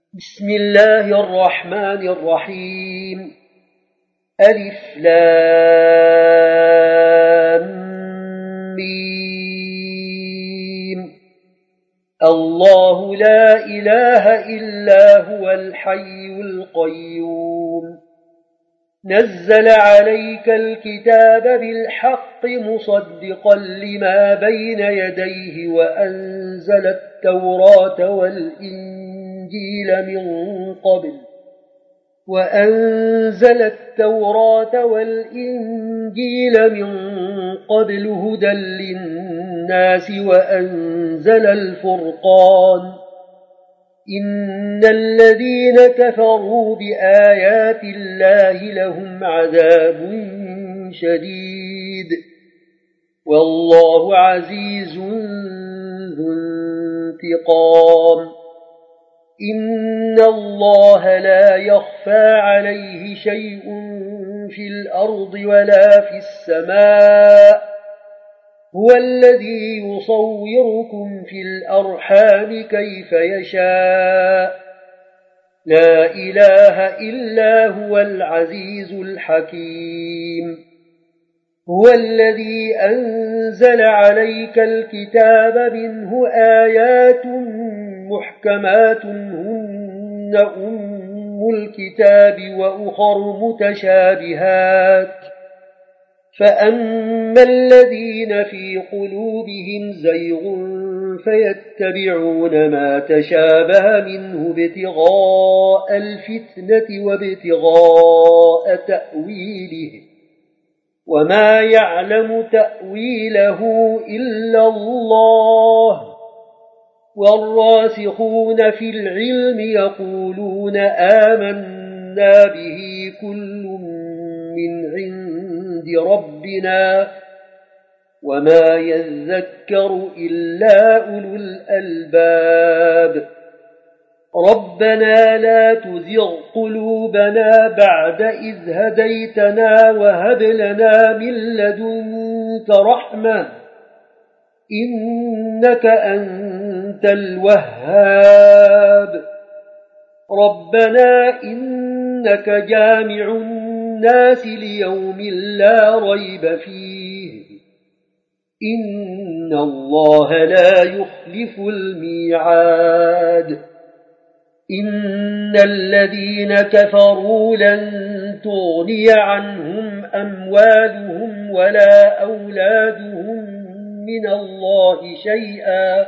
بسم الله الرحمن الرحيم. ألف لام ميم. الله لا إله إلا هو الحي القيوم. نزل عليك الكتاب بالحق مصدقا لما بين يديه وأنزل التوراة والإنجيل من قبل هدى للناس وأنزل الفرقان. إن الذين كفروا بآيات الله لهم عذاب شديد والله عزيز ذو انتقام. إن الله لا يخفى عليه شيء في الأرض ولا في السماء. هو الذي يصوركم في الأرحام كيف يشاء. لا إله إلا هو العزيز الحكيم. هو الذي أنزل عليك الكتاب منه آيات محكمات هن أم الكتاب وأخر متشابهات. فأما الذين في قلوبهم زيغ فيتبعون ما تشابه منه ابتغاء الفتنة وابتغاء تأويله وما يعلم تأويله إلا الله. والراسخون في العلم يقولون آمنا به كل من عند ربنا وما يذكر إلا أولو الألباب. ربنا لا تزغ قلوبنا بعد إذ هديتنا وهب لنا من لدنك رحمة إنك أنت الوهاب. ربنا إنك جامع الناس ليوم لا ريب فيه. إن الله لا يخلف الميعاد. إن الذين كفروا لن تغني عنهم أموالهم ولا أولادهم من الله شيئا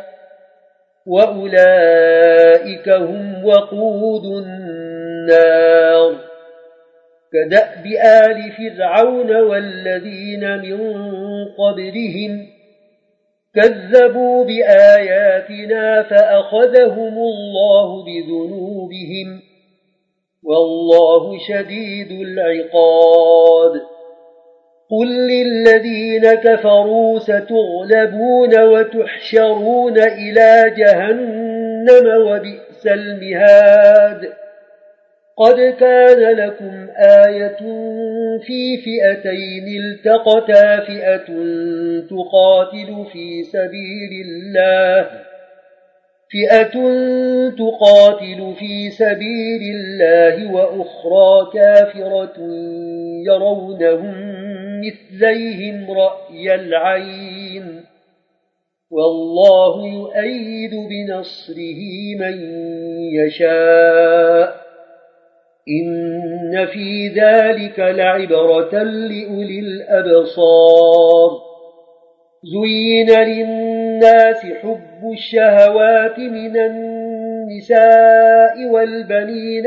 وأولئك هم وقود النار. كدأب آل فرعون والذين من قبلهم كذبوا بآياتنا فأخذهم الله بذنوبهم والله شديد العقاب. قل للذين كفروا ستغلبون وتحشرون إلى جهنم وبئس المهاد. قد كان لكم آية في فئتين التقتا فئة تقاتل في سبيل الله وأخرى كافرة يرونهم مثليهم رأي العين والله يؤيد بنصره من يشاء. إن في ذلك لعبرة لأولي الأبصار. زين للناس حب الشهوات من النساء والبنين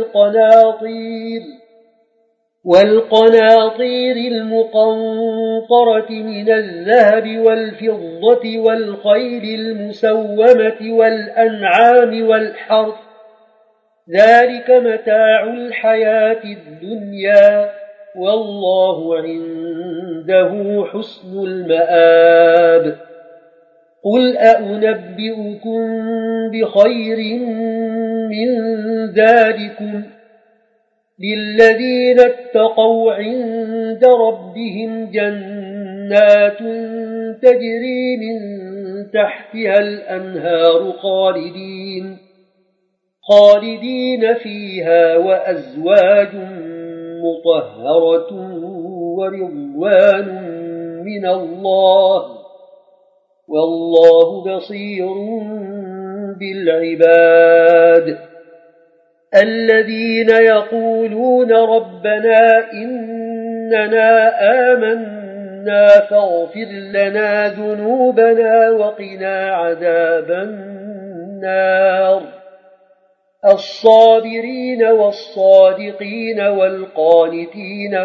والقناطير المقنطرة من الذهب والفضة والخيل المسومة والأنعام والحرث ذلك متاع الحياة الدنيا والله عنده حسن المآب. قل أنبئكم بخير من ذلكم للذين اتقوا عند ربهم جنات تجري من تحتها الأنهار خالدين فيها وأزواج مطهرة ورضوان من الله والله بصير بالعباد الذين يقولون ربنا إننا آمنا فاغفر لنا ذنوبنا وقنا عذاب النار الصابرين والصادقين والقانتين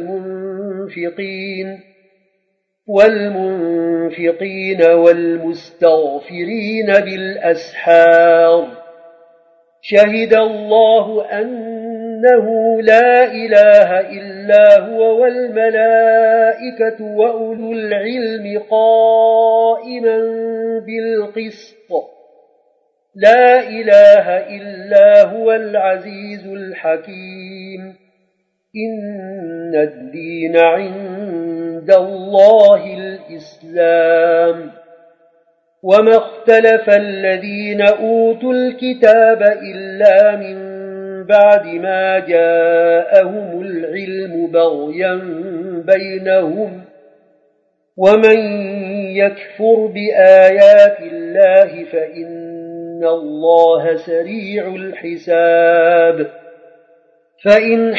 والمنفقين والمستغفرين بالأسحار شهد الله أنه لا إله إلا هو والملائكة وأولو العلم قائما بالقسط لا إله إلا هو العزيز الحكيم إن الدين عند الله الإسلام وما اختلف الذين أوتوا الكتاب إلا من بعد ما جاءهم العلم بغيا بينهم ومن يكفر بآيات الله فإن الله سريع الحساب فإن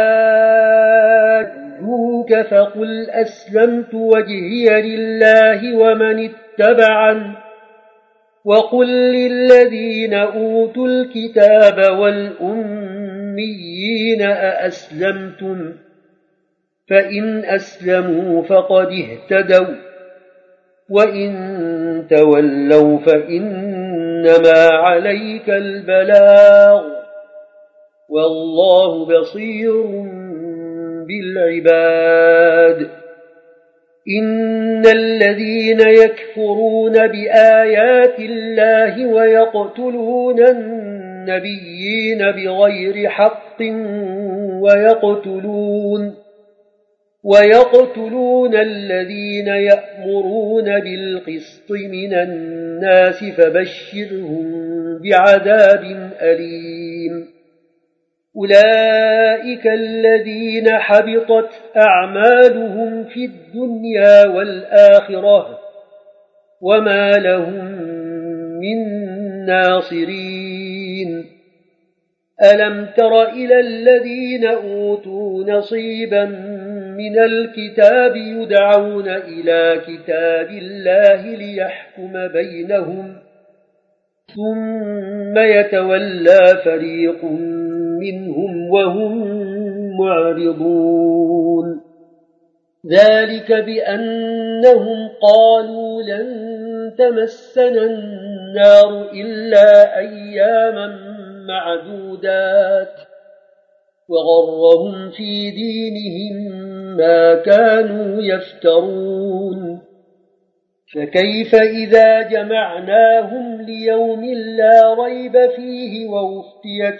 حاجوك فقل أسلمت وجهي لله ومن اتبعن وقل للذين أوتوا الكتاب والأميين أأسلمتم فإن أسلموا فقد اهتدوا وإن تولوا فإنما عليك البلاغ والله بصير بالعباد إن الذين يكفرون بآيات الله ويقتلون النبيين بغير حق ويقتلون الذين يأمرون بالقسط من الناس فبشرهم بعذاب أليم أولئك الذين حبطت أعمالهم في الدنيا والآخرة وما لهم من ناصرين ألم تر إلى الذين أوتوا نصيبا من الكتاب يدعون إلى كتاب الله ليحكم بينهم ثم يتولى فريق منهم وهم معرضون ذلك بأنهم قالوا لن تمسنا النار إلا أياما معدودات وغرهم في دينهم ما كانوا يفترون فكيف إذا جمعناهم ليوم لا ريب فيه ووفيت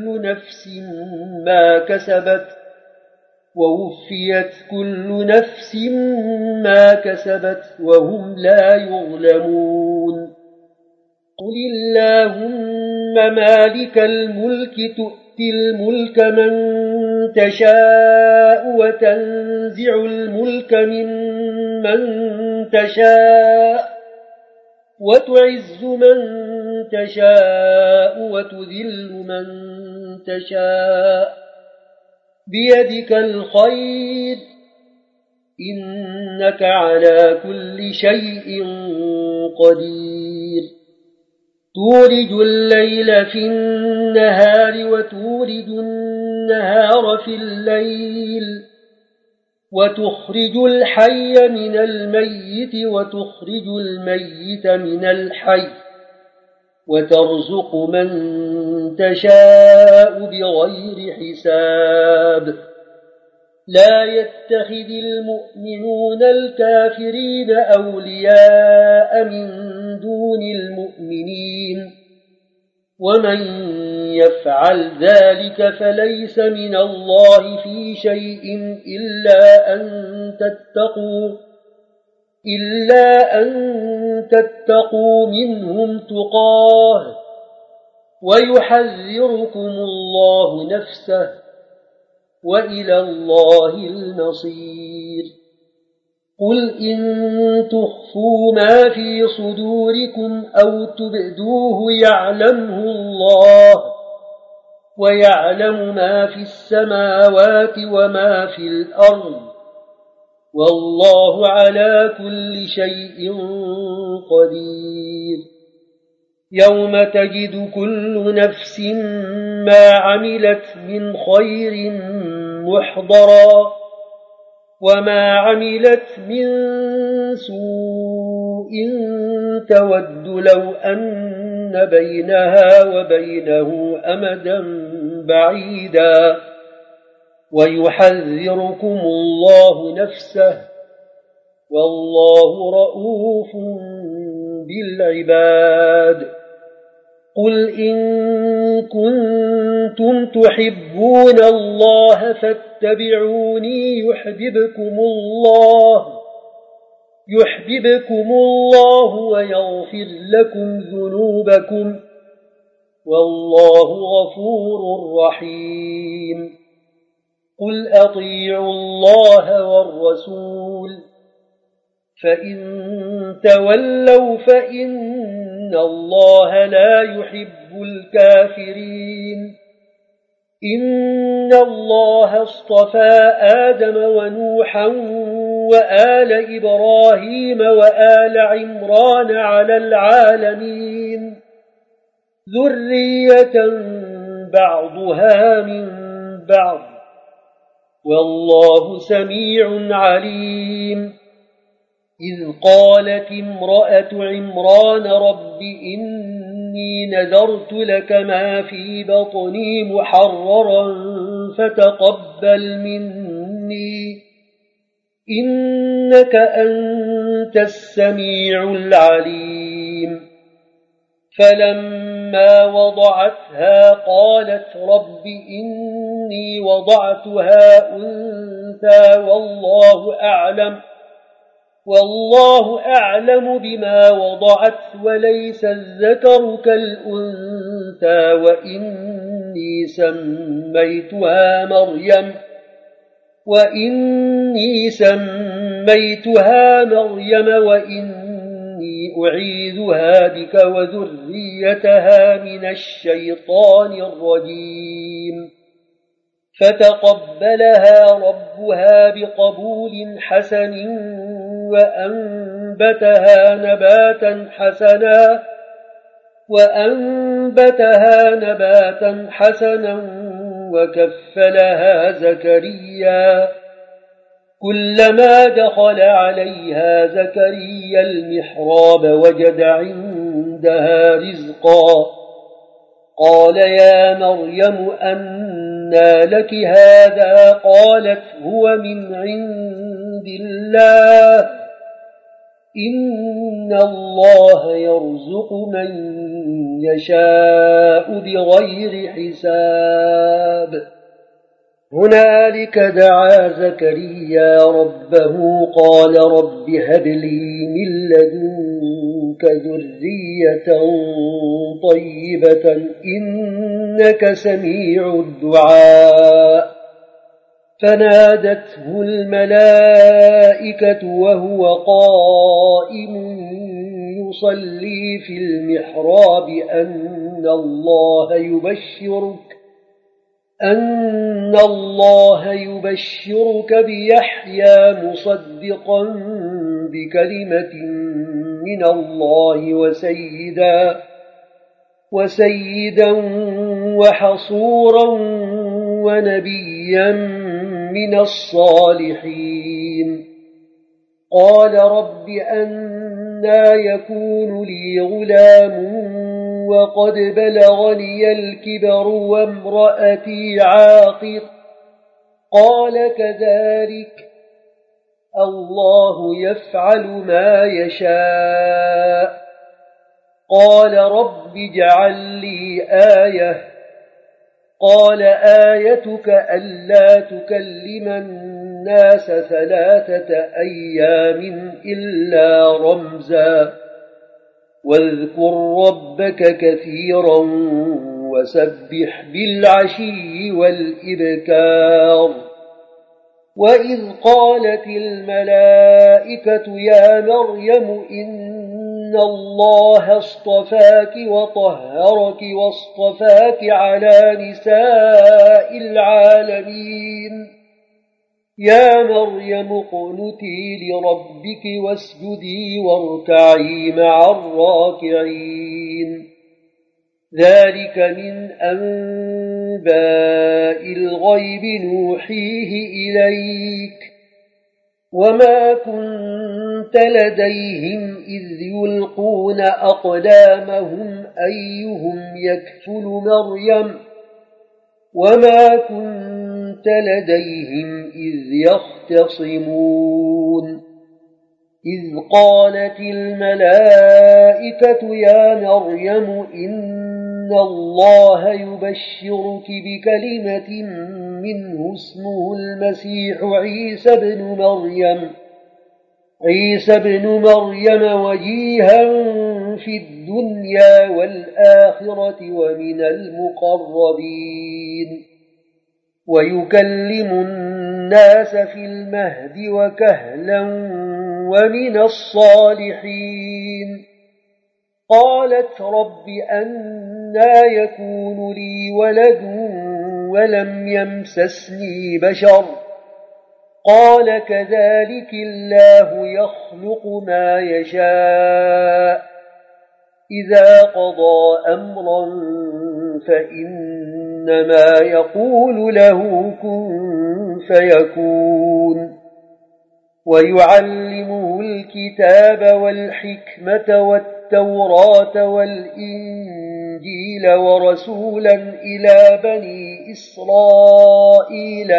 كل نفس ما كسبت وهم لا يظلمون قل اللهم مالك الملك تؤتي الملك من تشاء وتنزع الملك ممن تشاء وتعز من تشاء وتذل من تشاء بيدك الخير إنك على كل شيء قدير تولج الليل في النهار وتولج النهار في الليل وتخرج الحي من الميت وتخرج الميت من الحي وترزق من تشاء بغير حساب لا يتخذ المؤمنون الكافرين أولياء من دون المؤمنين ومن يفعل ذلك فليس من الله في شيء إلا أن تتقوا منهم تقاه ويحذركم الله نفسه وإلى الله المصير قل إن تخفوا ما في صدوركم أو تبدوه يعلمه الله ويعلم ما في السماوات وما في الأرض والله على كل شيء قدير يوم تجد كل نفس ما عملت من خير محضرا وما عملت من سوء تود لو أن بينها وبينه أمدا بعيدا ويحذركم الله نفسه والله رؤوف بالعباد قل إن كنتم تحبون الله فاتبعوني يحببكم الله ويغفر لكم ذنوبكم والله غفور رحيم قل أطيعوا الله والرسول فإن تولوا فإن الله لا يحب الكافرين إن الله اصطفى آدم ونوحا وآل إبراهيم وآل عمران على العالمين ذرية بعضها من بعض والله سميع عليم إذ قالت امرأة عمران رب إني نذرت لك ما في بطني محررا فتقبل مني إنك أنت السميع العليم فلما وضعتها قالت رب إني وضعتها أنثى والله أعلم بما وضعت وليس الذكر كالأنثى وإني سميتها مريم وإني أعيذها بك وذريتها من الشيطان الرجيم فتقبلها ربها بقبول حسن وأنبتها نباتا حسنا وكفلها زكريا كلما دخل عليها زكريا المحراب وجد عندها رزقا قال يا مريم أنى لك هذا قالت هو من عند الله إن الله يرزق من يشاء بغير حساب هنالك دعا زكريا ربه قال رب هب لي من لدنك ذرية طيبة إنك سميع الدعاء فنادته الملائكة وهو قائم يصلي في المحراب أن الله يبشرك بيحيى مصدقا بكلمة من الله وسيدا وحصورا ونبيا من الصالحين قال رب أنى يكون لي غلام وقد بلغني الكبر وامرأتي عاقر قال كذلك الله يفعل ما يشاء قال رب اجعل لي آية قال آيتك ألا تكلم الناس 3 أيام إلا رمزا واذكر ربك كثيرا وسبح بالعشي والإبكار وإذ قالت الملائكة يا مريم إن الله اصطفاك وطهرك واصطفاك على نساء العالمين يا مريم اقنتي لربك واسجدي واركعي مع الراكعين ذلك من أنباء الغيب نوحيه إليك وما كنت لديهم إذ يلقون أقلامهم أيهم يكفل مريم وما كنت لديهم إذ يختصمون إذ قالت الملائكة يا مريم إن الله يبشرك بكلمة منه اسمه المسيح عيسى بن مريم وجيها في الدنيا والآخرة ومن المقربين ويكلم الناس في المهد وكهلا ومن الصالحين قالت رب أنى يكون لي ولد ولم يمسسني بشر قال كذلك الله يخلق ما يشاء إذا قضى أمرا فإنما يقول له كن فيكون ويعلمه الكتاب والحكمة والتوراة والإنجيل ورسولا إلى بني إسرائيل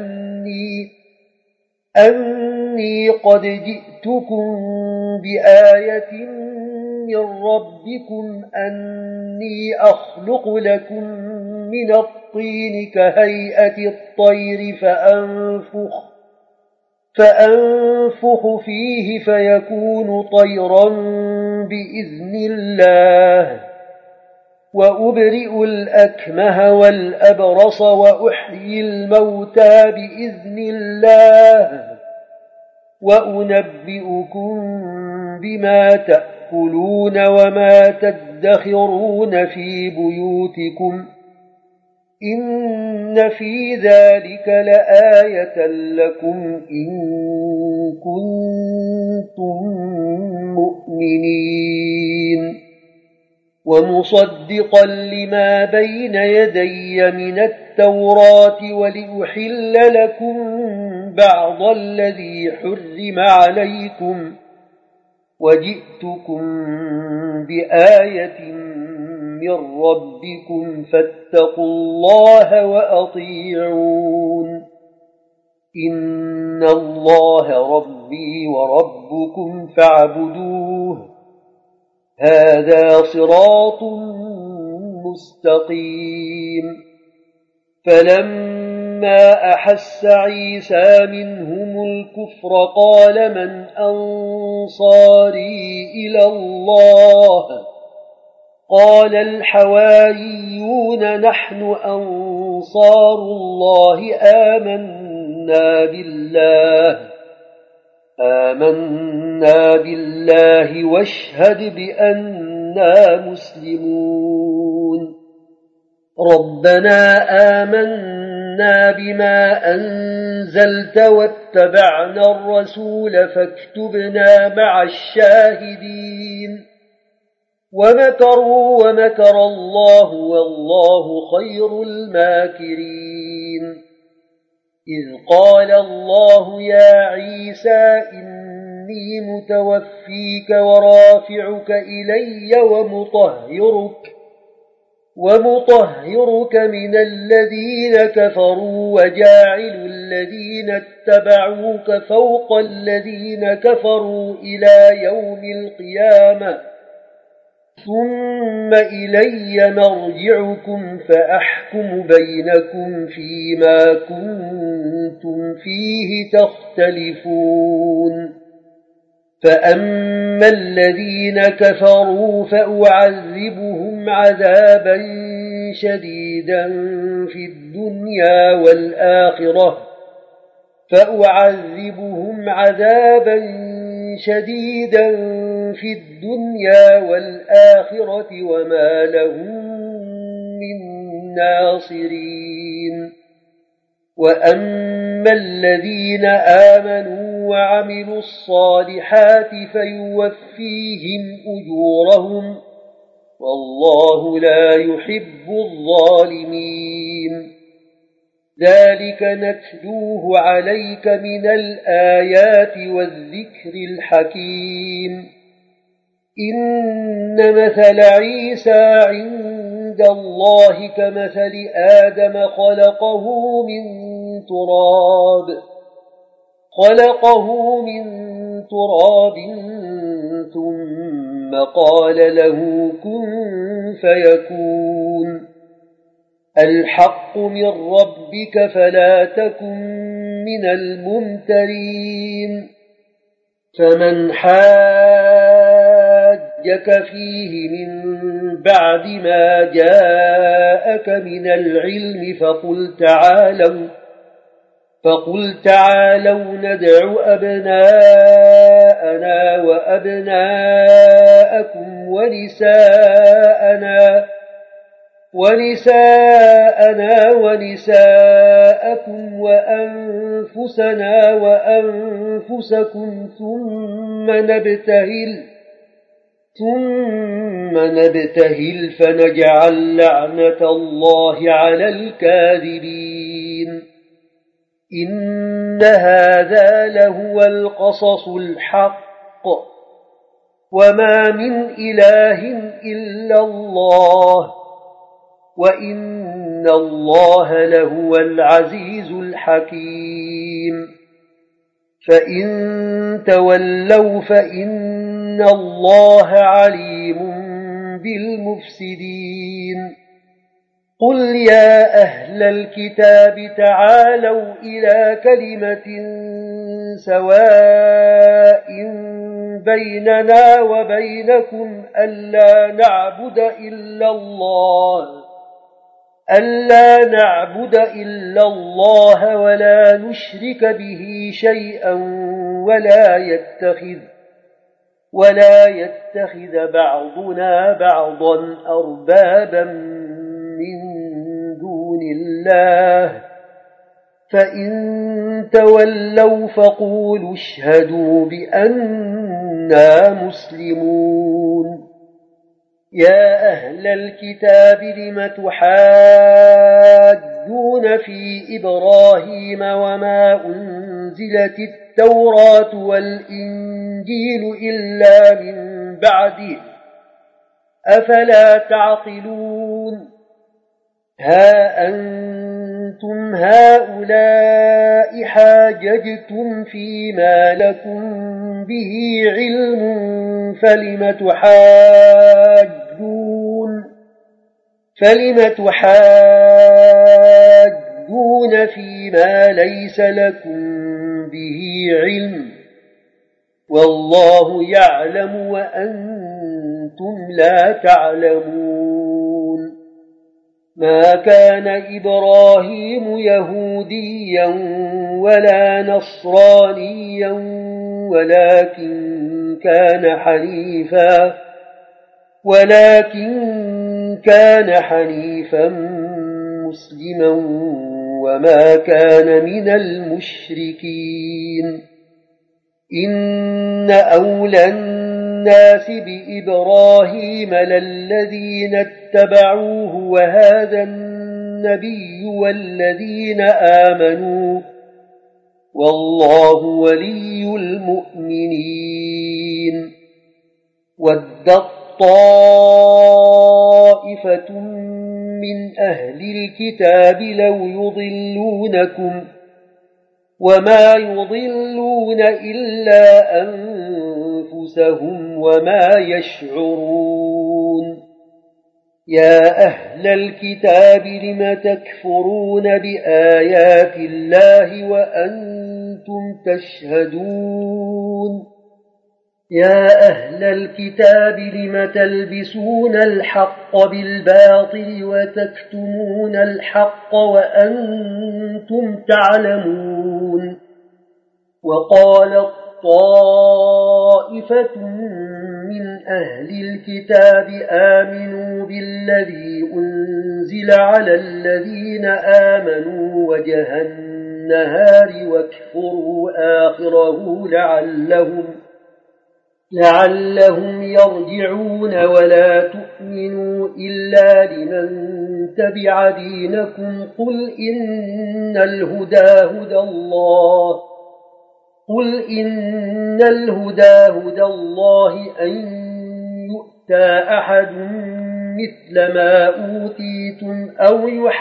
أني قد جئتكم بآية من ربكم أني أخلق لكم من الطين كهيئة الطير فأنفخ فيه فيكون طيرا بإذن الله وأبرئ الأكمه والأبرص وأحيي الموتى بإذن الله وأنبئكم بما تأكلون وما تدخرون في بيوتكم إن في ذلك لآية لكم إن كنتم مؤمنين ومصدقا لما بين يدي من التوراة ولأحل لكم بعض الذي حرم عليكم وجئتكم بآية من ربكم فاتقوا الله وأطيعون إن الله ربي وربكم فاعبدوه هذا صراط مستقيم فلما أحس عيسى منهم الكفر قال من أنصاري إلى الله قال الحواريون نحن أنصار الله آمنا بالله واشهد بأننا مسلمون ربنا آمنا بما أنزلت واتبعنا الرسول فاكتبنا مع الشاهدين ومكروا ومكر الله والله خير الماكرين إذ قال الله يا عيسى إني متوفيك ورافعك إلي ومطهرك من الذين كفروا وجاعل الذين اتبعوك فوق الذين كفروا إلى يوم القيامة ثم إلي مرجعكم فأحكم بينكم فيما كنتم فيه تختلفون فأما الذين كفروا فأعذبهم عذابا شديدا في الدنيا والآخرة وما لهم من ناصرين وأما الذين آمنوا وعملوا الصالحات فيوفيهم أجورهم والله لا يحب الظالمين ذلك نتلوه عليك من الآيات والذكر الحكيم إن مثل عيسى عند الله كمثل آدم خلقه من تراب ثم قال له كن فيكون الحق من ربك فلا تكن من الممترين فمن حاجك فيه من بعد ما جاءك من العلم فقل تعالوا ندع أبناءنا وأبناءكم ونساءنا ونساءكم وأنفسنا وأنفسكم ثم نبتهل فنجعل لعنة الله على الكاذبين إن هذا لهو القصص الحق وما من إله إلا الله وإن الله لهو العزيز الحكيم فإن تولوا فإن الله عليم بالمفسدين قل يا أهل الكتاب تعالوا إلى كلمة سواء بيننا وبينكم ألا نعبد إلا الله ولا نشرك به شيئا ولا يتخذ بعضنا بعضا أربابا من دون الله فإن تولوا فقولوا اشهدوا بأننا مسلمون يا أهل الكتاب لم تحاجون في إبراهيم وما أنزلت التوراة والإنجيل إلا من بعده أفلا تعقلون ها أنتم هؤلاء حاججتم فيما لكم به علم فلم تحاجون فيما ليس لكم به علم والله يعلم وأنتم لا تعلمون ما كان إبراهيم يهوديا ولا نصرانيا ولكن كان حنيفا مسلما وما كان من المشركين إن أولى الناس بإبراهيم للذين اتبعوه وهذا النبي والذين آمنوا والله ولي المؤمنين ودت طائفة من أهل الكتاب لو يضلونكم وما يضلون إلا أنفسهم وما يشعرون يا أهل الكتاب لم تكفرون بآيات الله وأنتم تشهدون يا أهل الكتاب لم تلبسون الحق بالباطل وتكتمون الحق وأنتم تعلمون وقالت طائفة من أهل الكتاب آمنوا بالذي أنزل على الذين آمنوا وجه النهار واكفروا آخره لعلهم يرجعون ولا تؤمنوا إلا لمن تبع دينكم قل إن الهدى هدى الله أن يؤتى أحد مثل ما أوتيتم أو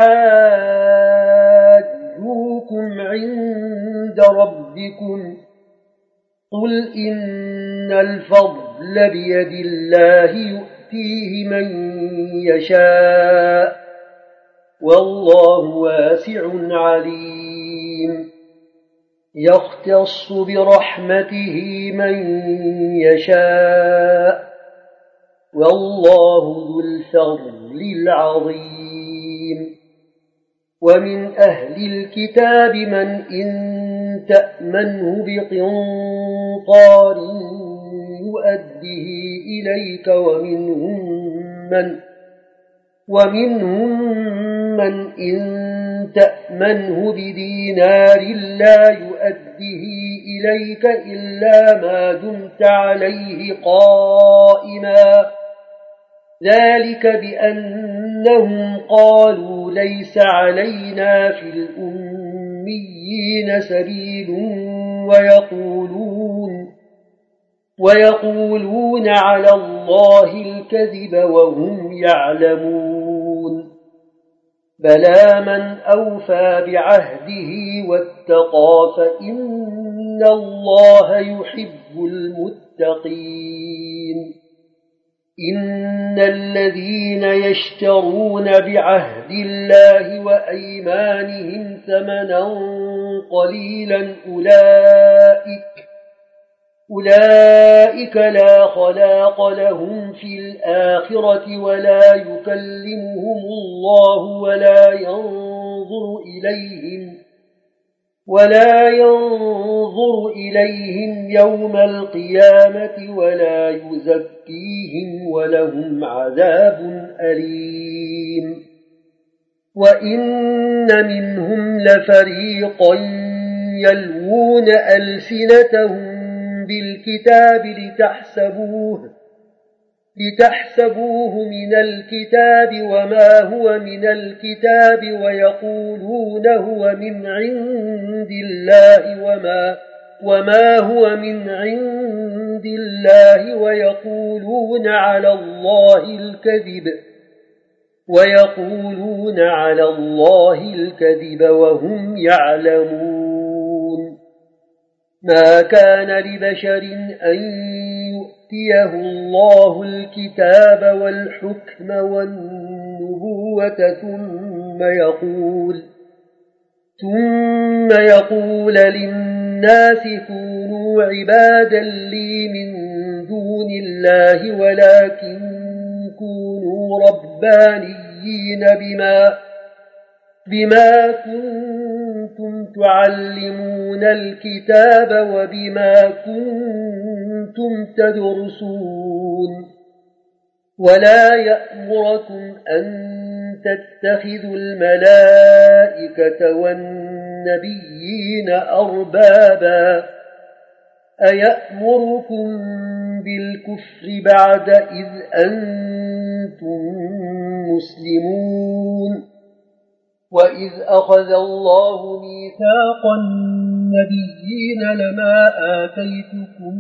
يحاجوكم عند ربكم قل إن الفضل بيد الله يؤتيه من يشاء والله واسع عليم يختص برحمته من يشاء والله ذو الفضل العظيم ومن أهل الكتاب من إن تأمنه بقنطار يؤديه إليك ومنهم من إن تأمنه بدينار لا يؤديه إليك إلا ما دمت عليه قائما ذلك بأنهم قالوا ليس علينا في الأميين سبيل ويقولون على الله الكذب وهم يعلمون بلى من أوفى بعهده واتقى فإن الله يحب المتقين إن الذين يشترون بعهد الله وأيمانهم ثمنا قليلا أولئك لا خلاق لهم في الآخرة ولا يكلمهم الله ولا ينظر إليهم يوم القيامة ولا يزكيهم ولهم عذاب أليم وإن منهم لفريقا يلوون ألسنتهم بالكتاب لتحسبوه من الكتاب وما هو من الكتاب ويقولون هو من عند الله وما هو من عند الله ويقولون على الله الكذب وهم يعلمون ما كان لبشر أن يؤتيه الله الكتاب والحكم والنبوة ثم يقول للناس كونوا عبادا لي من دون الله ولكن كونوا ربانيين بما كنتم تعلمون الكتاب وبما كنتم تدرسون ولا يأمركم أن تتخذوا الملائكة والنبيين أربابا أيأمركم بالكفر بعد إذ أنتم مسلمون وإذ أخذ الله ميثاق النبيين لما آتيتكم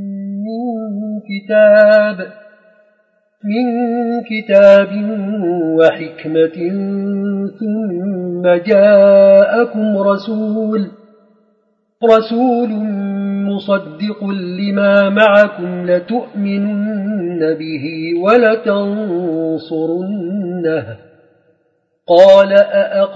من كتاب وحكمة ثم جاءكم رسول مصدق لما معكم لتؤمنن به ولتنصرنه قال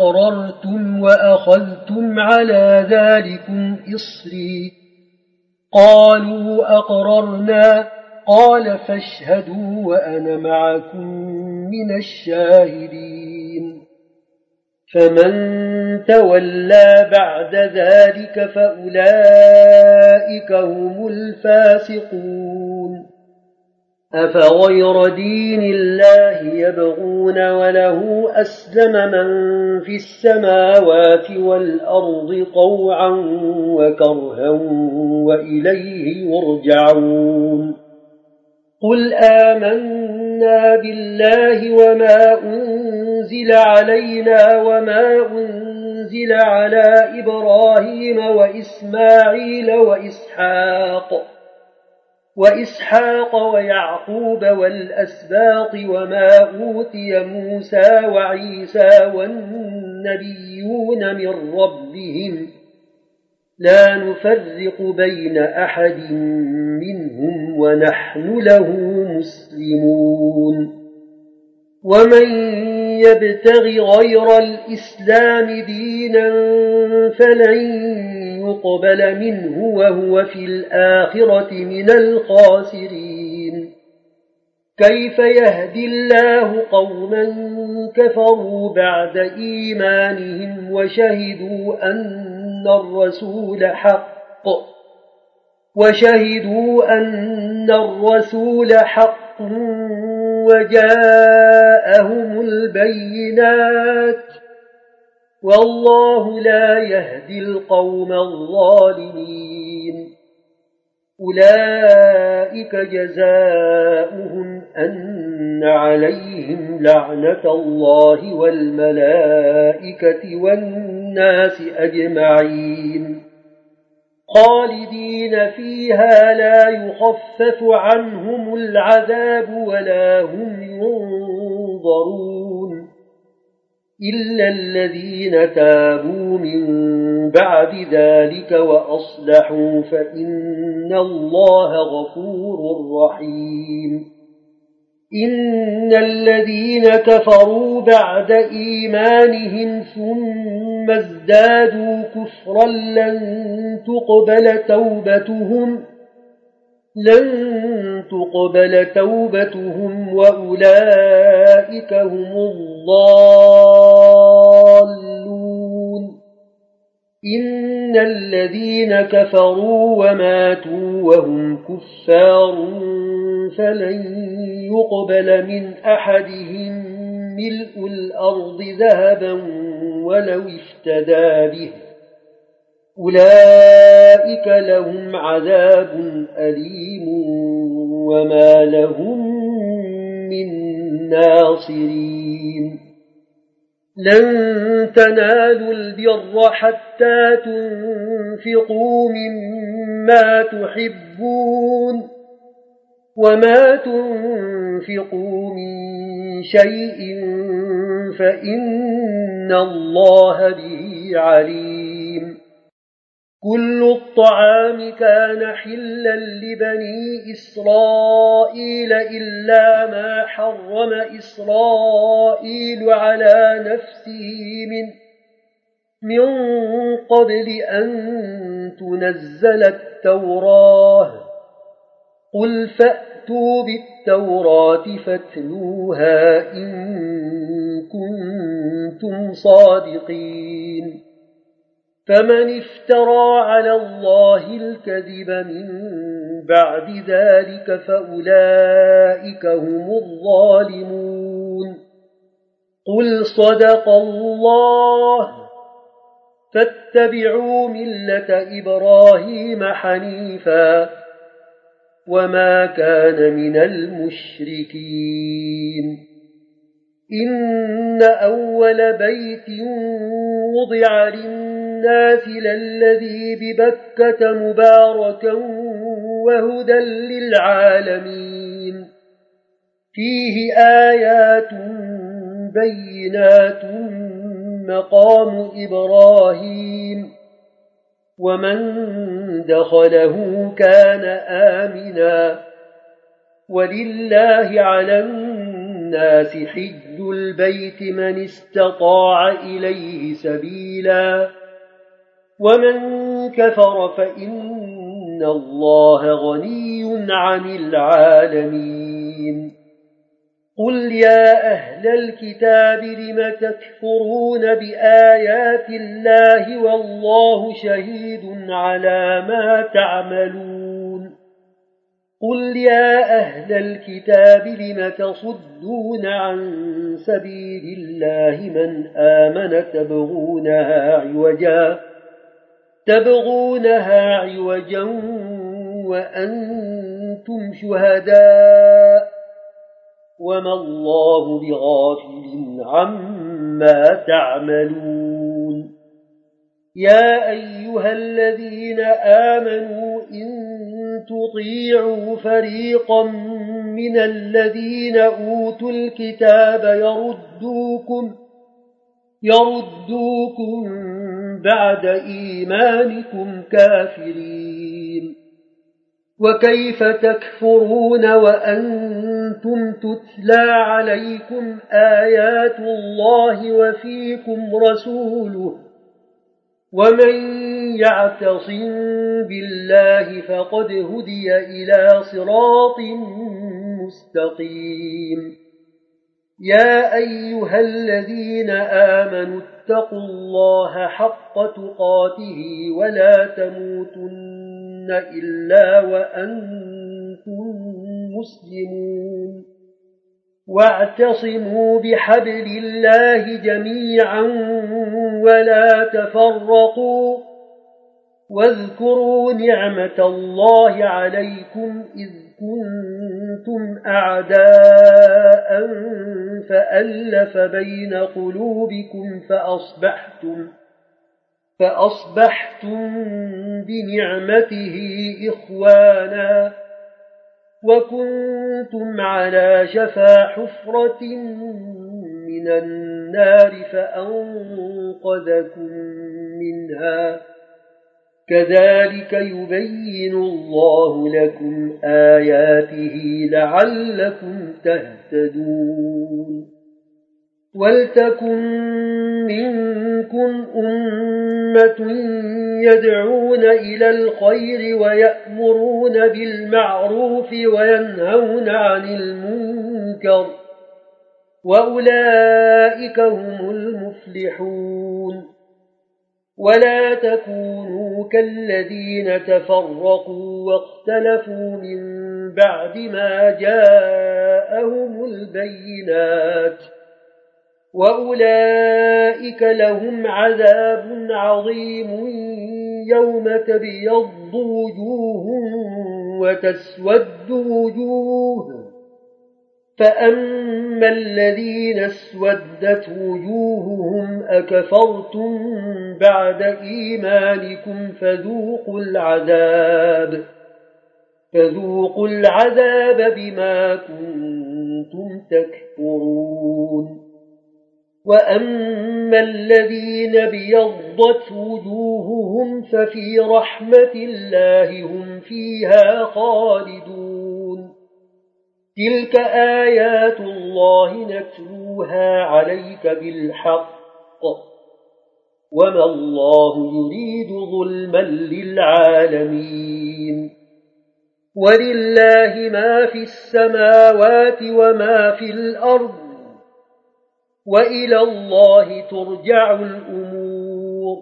أأقررتم وأخذتم على ذلكم إصري قالوا أقررنا قال فاشهدوا وأنا معكم من الشاهدين فمن تولى بعد ذلك فأولئك هم الفاسقون أفغير دين الله يبغون وله أسلم من في السماوات والأرض طوعا وكرها وإليه يرجعون قل آمنا بالله وما أنزل علينا وما أنزل على إبراهيم وإسماعيل وإسحاق ويعقوب والأسباط وما أوتي موسى وعيسى والنبيون من ربهم لا نفرق بين أحد منهم ونحن له مسلمون ومن يبتغ غير الإسلام دينا فلن يقبل منه وهو في الآخرة من الخاسرين كيف يهدي الله قوما كفروا بعد إيمانهم وشهدوا أن الرسول حق وجاءهم البينات والله لا يهدي القوم الظالمين أولئك جزاؤهم أن عليهم لعنة الله والملائكة والناس أجمعين خالدين فيها لا يخفف عنهم العذاب ولا هم ينظرون إلا الذين تابوا من بعد ذلك وأصلحوا فإن الله غفور رحيم إن الذين كفروا بعد إيمانهم ثم ازدادوا كفرا لن تقبل توبتهم وأولئك هم الضالون إن الذين كفروا وماتوا وهم كفار فلن يقبل من أحدهم ملء الأرض ذهبا ولو افتدى به أولئك لهم عذاب أليم وما لهم من ناصرين لن تنالوا البر حتى تنفقوا مما تحبون وما تنفقوا من شيء فإن الله به عليم كل الطعام كان حلا لبني إسرائيل إلا ما حرم إسرائيل على نفسه من قبل أن تنزل التوراة قل فأتوا بالتوراة فاتلوها إن كنتم صادقين فمن افترى على الله الكذب من بعد ذلك فأولئك هم الظالمون قل صدق الله فاتبعوا ملة إبراهيم حنيفا وما كان من المشركين إن أول بيت وضع للناس للذي ببكة مباركا وهدى للعالمين فيه آيات بينات مقام إبراهيم ومن دخله كان آمنا ولله على الناس حج البيت من استطاع إليه سبيلا ومن كفر فإن إن الله غني عن العالمين قل يا أهل الكتاب لم تكفرون بآيات الله والله شهيد على ما تعملون قل يا أهل الكتاب لم تصدون عن سبيل الله من آمن تبغونها عوجا وأنتم شهداء وما الله بغافل عما تعملون يا أيها الذين آمنوا إن تطيعوا فريقا من الذين أوتوا الكتاب يردوكم بعد إيمانكم كافرين وكيف تكفرون وأنتم تتلى عليكم آيات الله وفيكم رسوله ومن يعتصم بالله فقد هدي إلى صراط مستقيم يا أيها الذين آمنوا اتقوا الله حق تقاته ولا تموتن إلا وأنتم مسلمون واعتصموا بحبل الله جميعا ولا تفرقوا واذكروا نعمة الله عليكم إذ كنتم أعداء فألف بين قلوبكم فأصبحتم بنعمته إخوانا وكنتم على شفا حفرة من النار فأنقذكم منها كذلك يبين الله لكم آياته لعلكم تهتدون ولتكن منكم أمة يدعون إلى الخير ويأمرون بالمعروف وينهون عن المنكر وأولئك هم المفلحون ولا تكونوا كالذين تفرقوا واختلفوا من بعد ما جاءهم البينات وأولئك لهم عذاب عظيم يوم تبيض وجوه وتسود وجوه فأما الذين اسودت وجوههم أكفرتم بعد إيمانكم فذوقوا العذاب بما كنتم تكفرون وأما الذين ابيضت وجوههم ففي رحمة الله هم فيها خالدون تلك آيات الله نتلوها عليك بالحق وما الله يريد ظلما للعالمين ولله ما في السماوات وما في الأرض وإلى الله ترجع الأمور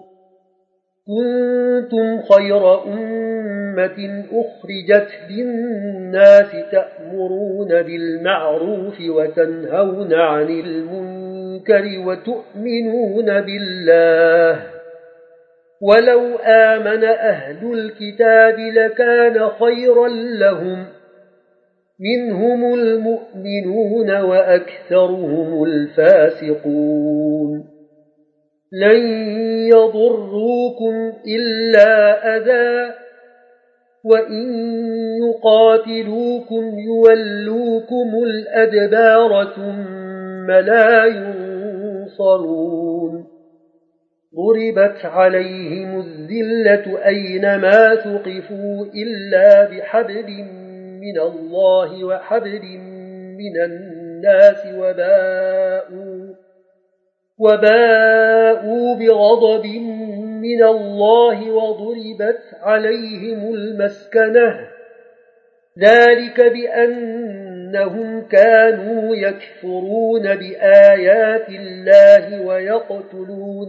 كنتم خير أمة أخرجت للناس تأمرون بالمعروف وتنهون عن المنكر وتؤمنون بالله ولو آمن أهل الكتاب لكان خيرا لهم منهم المؤمنون وأكثرهم الفاسقون لن يضروكم إلا أذى وإن يقاتلوكم يولوكم الأدبار ثم لا ينصرون ضربت عليهم الذلة أينما ثقفوا إلا بحبل من الله وحبل من الناس وباءوا بغضب من الله وضربت عليهم المسكنة ذلك بأنهم كانوا يكفرون بآيات الله ويقتلون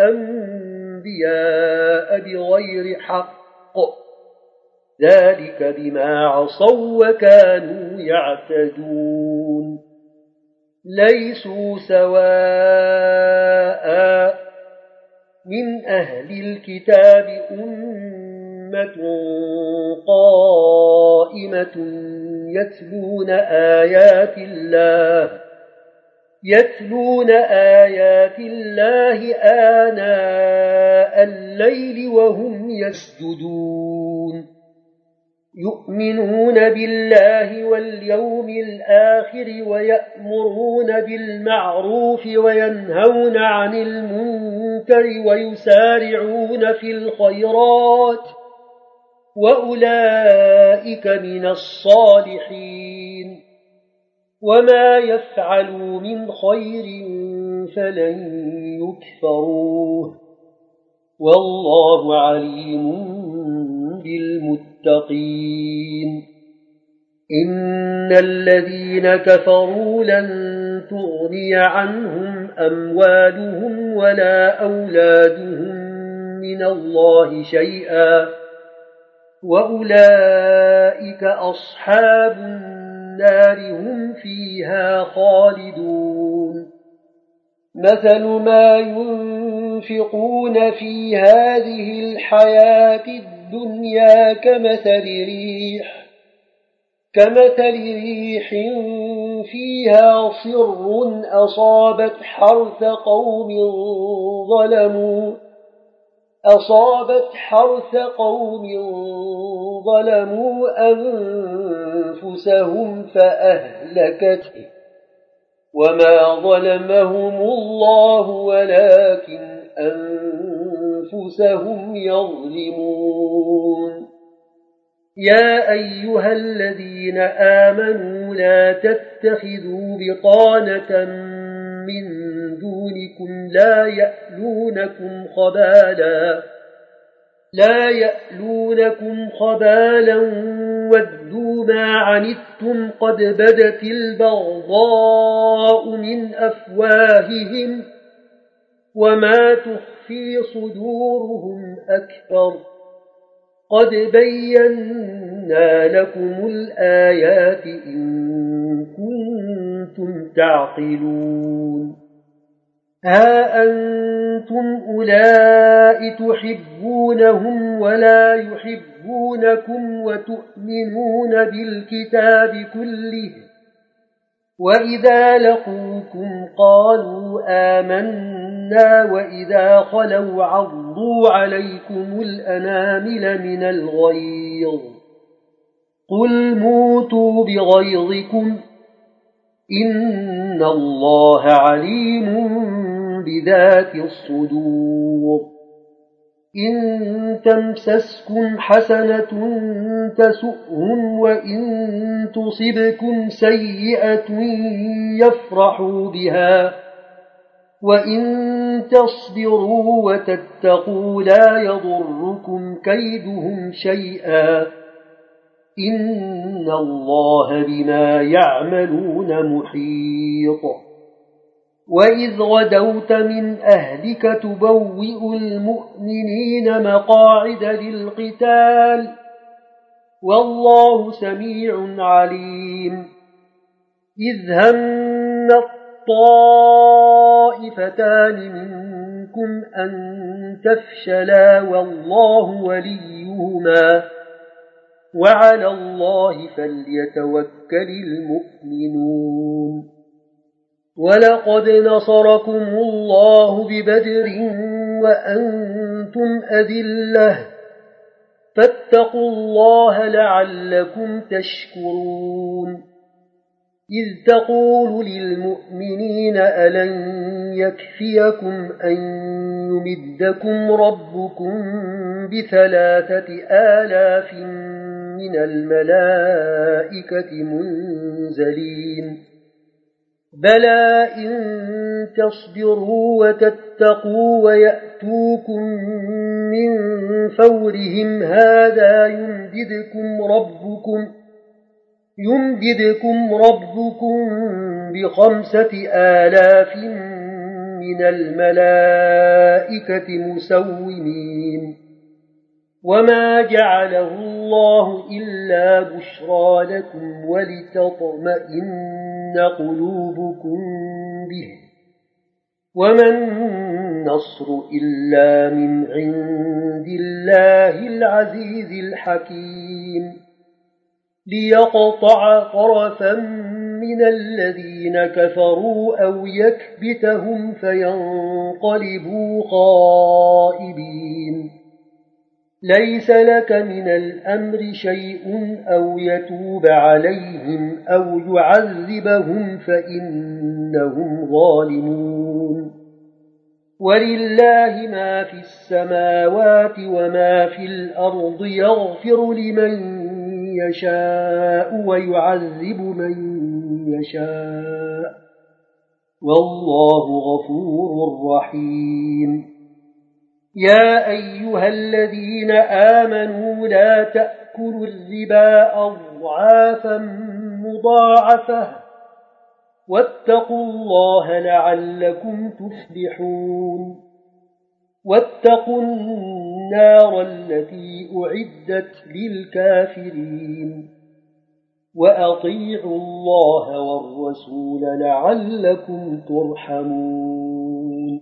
الأنبياء بغير حق ذلك بما عصوا وكانوا يعتدون ليسوا سواء من أهل الكتاب أمة قائمة يتلون آيات الله آناء الليل وهم يسجدون يؤمنون بالله واليوم الآخر ويأمرون بالمعروف وينهون عن المنكر ويسارعون في الخيرات وأولئك من الصالحين وما يفعلوا من خير فلن يكفروه والله عليم بالمتقين إن الذين كفروا لن تغني عنهم أموالهم ولا أولادهم من الله شيئا وأولئك أصحاب النار هم فيها خالدون مثل ما ينفقون في هذه الحياة الدنيا كمثل ريح فيها صر أصابت حرث قوم ظلموا أنفسهم فأهلكته وما ظلمهم الله ولكن أنفسهم يظلمون يا أيها الذين آمنوا لا تتخذوا بطانة من دونكم لا يألونكم خبالا ودوا ما عنتم قد بدت البغضاء من أفواههم وما تخفي صدورهم أكبر قد بينا لكم الآيات إن كنتم تعقلون ها أنتم أولئك تحبونهم ولا يحبونكم وتؤمنون بالكتاب كله وإذا لقوكم قالوا آمنا وإذا خلوا عضوا عليكم الأنامل من الغيظ قل موتوا بغيظكم إن الله عليم بذات الصدور إن تمسسكم حسنة تسؤهم وإن تصبكم سيئة يفرحوا بها وإن تصبروا وتتقوا لا يضركم كيدهم شيئا إن الله بما يعملون محيط وإذ غدوت من أهلك تبوئ المؤمنين مقاعد للقتال والله سميع عليم إذ هم الطائفتان منكم أن تفشلا والله وليهما وعلى الله فليتوكل المؤمنون ولقد نصركم الله ببدر وأنتم أذلة فاتقوا الله لعلكم تشكرون إذ تقول للمؤمنين ألن يكفيكم أن يمدكم ربكم ب3,000 من الملائكة منزلين بلى إن تصبروا وتتقوا يأتوكم من فورهم هذا يمددكم ربكم ب5000 من الملائكة مسومين وما جعله الله إلا بشرى لكم ولتطمئن قلوبكم به وما النصر إلا من عند الله العزيز الحكيم ليقطع طرفا من الذين كفروا أو يكبتهم فينقلبوا خائبين ليس لك من الأمر شيء أو يتوب عليهم أو يعذبهم فإنهم ظالمون ولله ما في السماوات وما في الأرض يغفر لمن يشاء ويعذب من يشاء والله غفور رحيم يا أيها الذين آمنوا لا تأكلوا الربا أضعافا مضاعفة واتقوا الله لعلكم تفلحون واتقوا النار التي أعدت للكافرين وأطيعوا الله والرسول لعلكم ترحمون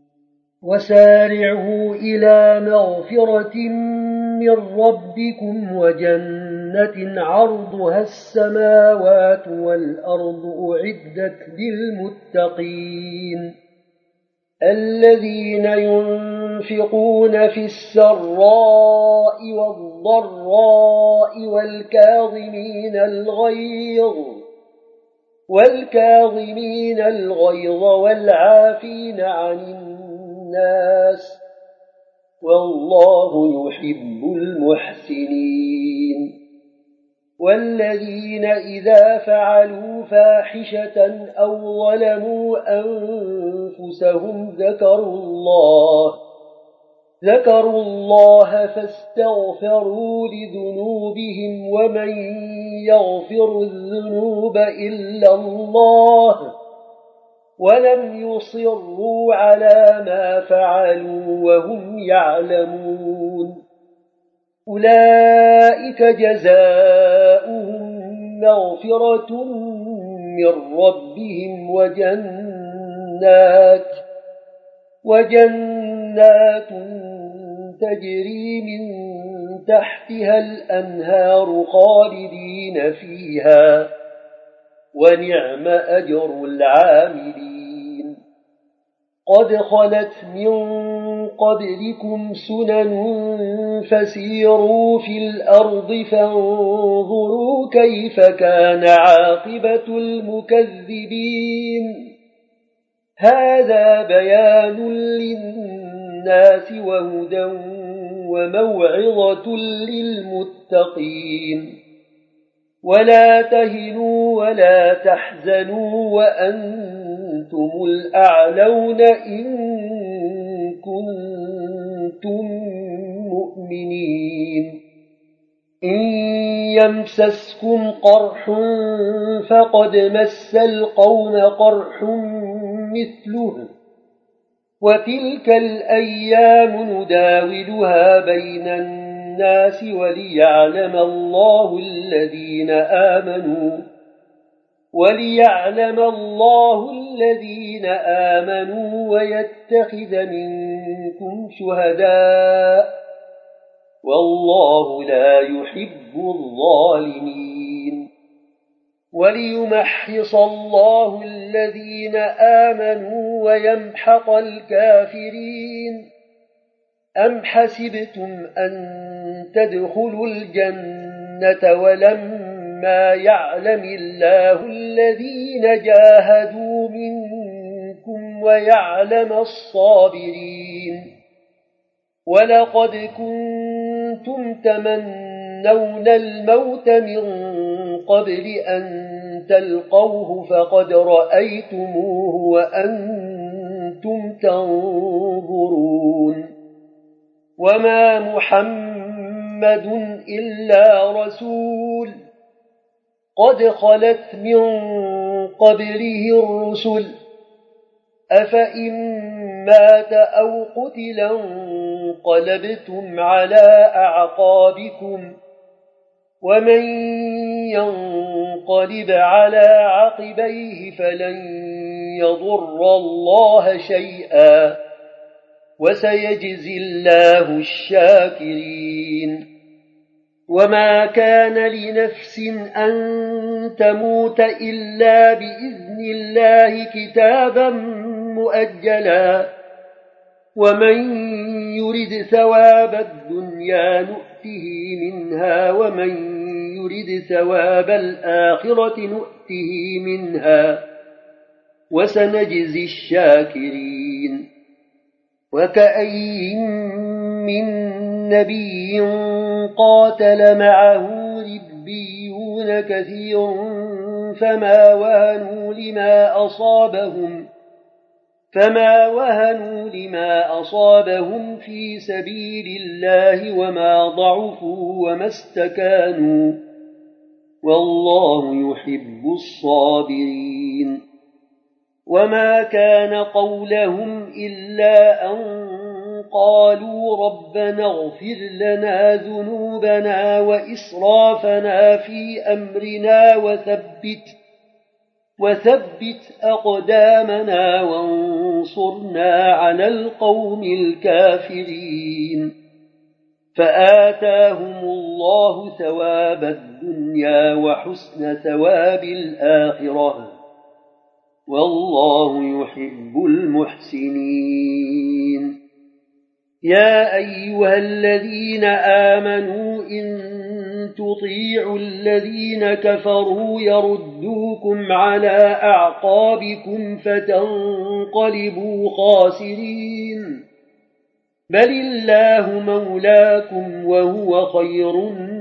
وسارعوا إلى مغفرة من ربكم وجنة عرضها السماوات والأرض أعدت للمتقين الذين ينفقون في السراء والضراء والكاظمين الغيظ والعافين عن الناس والله يحب المحسنين والذين إذا فعلوا فاحشة أو ظلموا أنفسهم ذكروا الله فاستغفروا لذنوبهم ومن يغفر الذنوب إلا الله ولم يصروا على ما فعلوا وهم يعلمون أولئك جزاؤهم مغفرة من ربهم وجنات تجري من تحتها الأنهار خالدين فيها ونعم أجر العاملين قد خلت من قبلكم سنن فسيروا في الأرض فانظروا كيف كان عاقبة المكذبين هذا بيان للناس وهدى وموعظة للمتقين ولا تهنوا ولا تحزنوا وأنتم الأعلون إن كنتم مؤمنين إن يمسسكم قرح فقد مس القوم قرح مثله وتلك الأيام نداولها بين الناس وليعلم الله الذين آمنوا ويتخذ منكم شهداء والله لا يحب الظالمين وليمحص الله الذين آمنوا ويمحق الكافرين أم حسبتم أن تدخلوا الجنة ولما يعلم الله الذين جاهدوا منكم ويعلم الصابرين ولقد كنتم تمنون الموت من قبل أن تلقوه فقد رأيتموه وأنتم تنظرون وما محمد إلا رسول قد خلت من قبله الرسل أفإن مات أو قتلا انقلبتم على أعقابكم ومن ينقلب على عقبيه فلن يضر الله شيئا وسيجزي الله الشاكرين وما كان لنفس أن تموت إلا بإذن الله كتابا مؤجلا ومن يرد ثواب الدنيا نؤته منها ومن يرد ثواب الآخرة نؤته منها وسنجزي الشاكرين وكأين من نبي قاتل معه ربيون كثير فما وهنوا لما أصابهم في سبيل الله وما ضعفوا وما استكانوا والله يحب الصابرين وما كان قولهم إلا أن قالوا ربنا اغفر لنا ذنوبنا وإسرافنا في أمرنا وثبت أقدامنا وانصرنا على القوم الكافرين فآتاهم الله ثواب الدنيا وحسن ثواب الآخرة والله يحب المحسنين يا أيها الذين آمنوا إن تطيعوا الذين كفروا يردوكم على أعقابكم فتنقلبوا خاسرين بل الله مولاكم وهو خير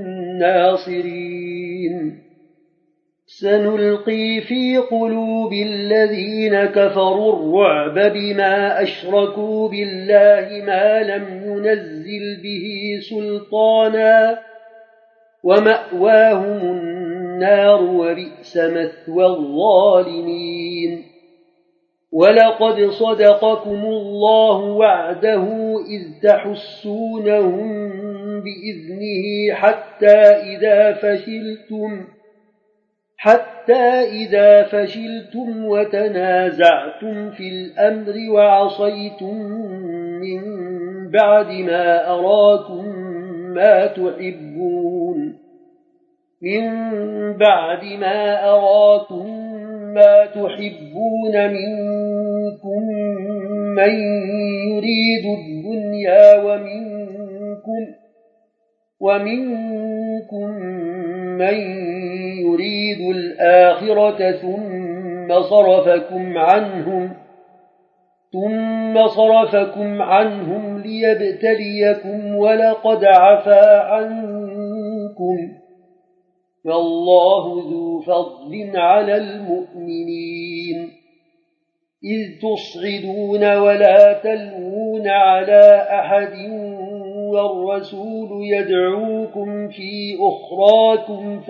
الناصرين سنلقي في قلوب الذين كفروا الرعب بما أشركوا بالله ما لم ينزل به سلطانا ومأواهم النار وبئس مثوى الظالمين ولقد صدقكم الله وعده إذ تحسونهم بإذنه حتى إذا فشلتم وتنازعتم في الأمر وعصيتم من بعد ما أراكم ما تحبون منكم من يريد الدنيا ومنكم من يريد الآخرة ثم صرفكم عنهم ليبتليكم ولقد عفا عنكم والله ذو فضل على المؤمنين إذ تصعدون ولا تلوون على أحد والرسول يدعوكم في أخراكم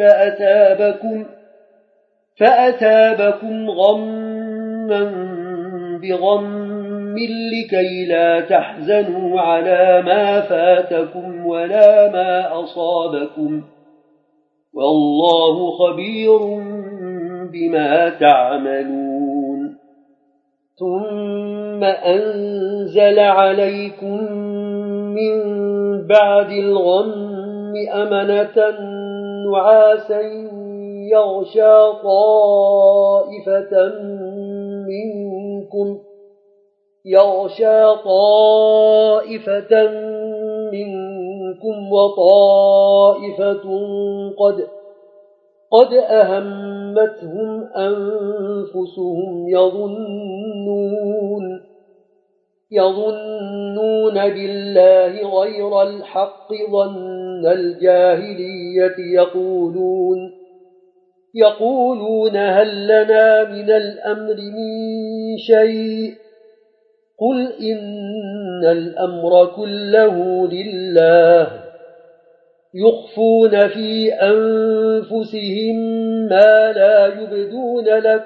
فأتابكم غما بغم لكي لا تحزنوا على ما فاتكم ولا ما أصابكم والله خبير بما تعملون ثم أنزل عليكم من بعد الغم أمنة نعاسا يغشى طائفة منكم وطائفة قد أهمتهم أنفسهم يظنون بالله غير الحق ظن الجاهلية يقولون هل لنا من الأمر من شيء قل إن الأمر كله لله يخفون في أنفسهم ما لا يبدون لك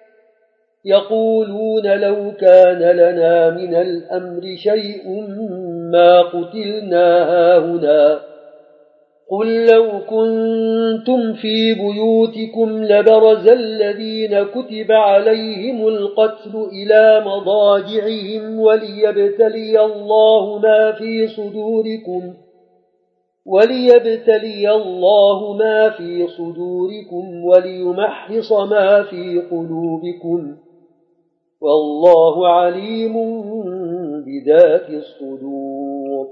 يقولون لو كان لنا من الأمر شيء ما قتلنا هاهنا قل لو كنتم في بيوتكم لبرز الذين كتب عليهم القتل إلى مضاجعهم وليبتلي الله ما في صدوركم وليمحص ما في قلوبكم والله عليم بذات الصدور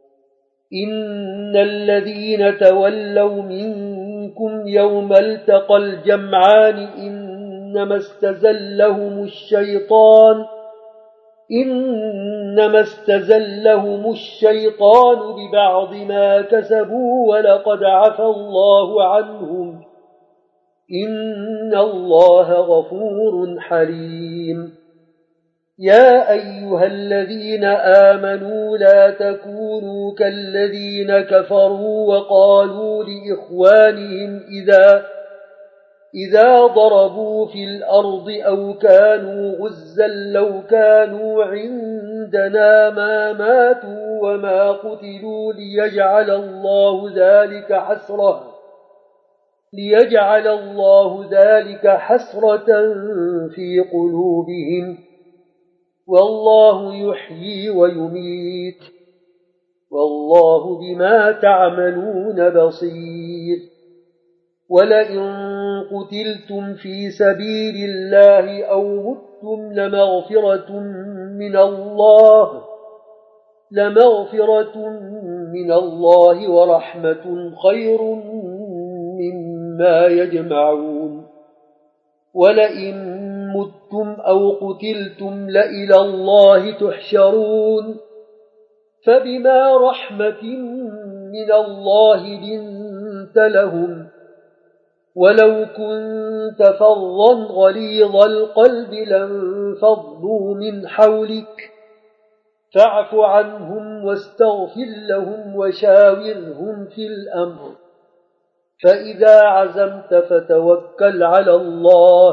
إن الذين تولوا منكم يوم التقى الجمعان إنما استزلهم الشيطان ببعض ما كسبوا ولقد عفى الله عنهم إن الله غفور حليم يا أيها الذين آمنوا لا تكونوا كالذين كفروا وقالوا لإخوانهم إذا ضربوا في الأرض أو كانوا غزا لو كانوا عندنا ما ماتوا وما قتلوا ليجعل الله ذلك حسرة في قلوبهم والله يحيي ويميت والله بما تعملون بصير ولئن قتلتم في سبيل الله أو متم لمغفرة من الله ورحمة خير مما يجمعون ولئن متم أو قتلتم لإلى الله تحشرون فبما رحمة من الله لنت لهم ولو كنت فظا غليظ القلب لانفضوا من حولك فاعف عنهم واستغفر لهم وشاورهم في الأمر فإذا عزمت فتوكل على الله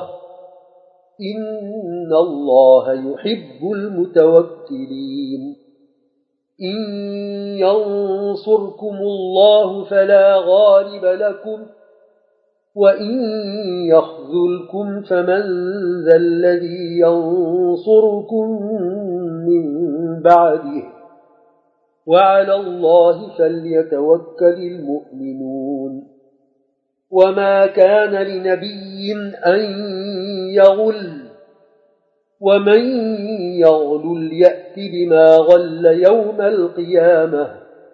إن الله يحب المتوكلين إن ينصركم الله فلا غالب لكم وإن يخذلكم فمن ذا الذي ينصركم من بعده وعلى الله فليتوكل المؤمنون وما كان لنبي أن يغل ومن يغل يأت بما غل يوم القيامة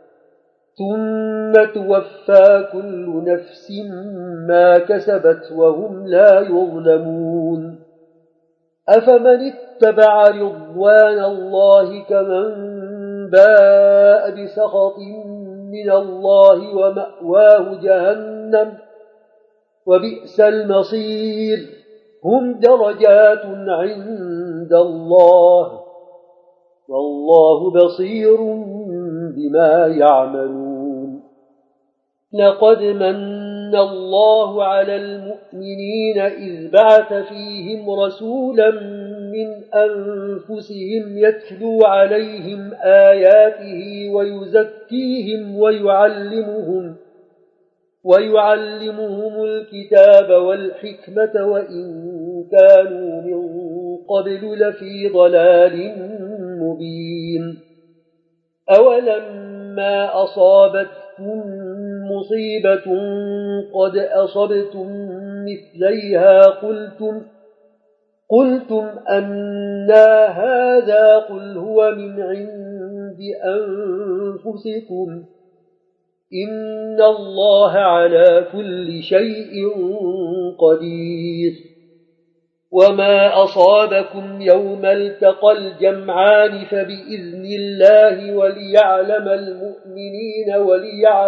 ثم توفى كل نفس ما كسبت وهم لا يظلمون أفمن اتبع رضوان الله كمن باء بسخط من الله ومأواه جهنم وبئس المصير هم درجات عند الله والله بصير بما يعملون لقد من الله على المؤمنين إذ بعث فيهم رسولا من أنفسهم يتلو عليهم آياته ويزكيهم ويعلمهم الكتاب والحكمة وإن كانوا من قبل لفي ضلال مبين أولما أصابتكم مصيبة قد أصبتم مثليها قلتم أنى هذا قل هو من عند أنفسكم إن الله على كل شيء قدير وما أصابكم يوم التقى الجمعان فبإذن الله وليعلم المؤمنين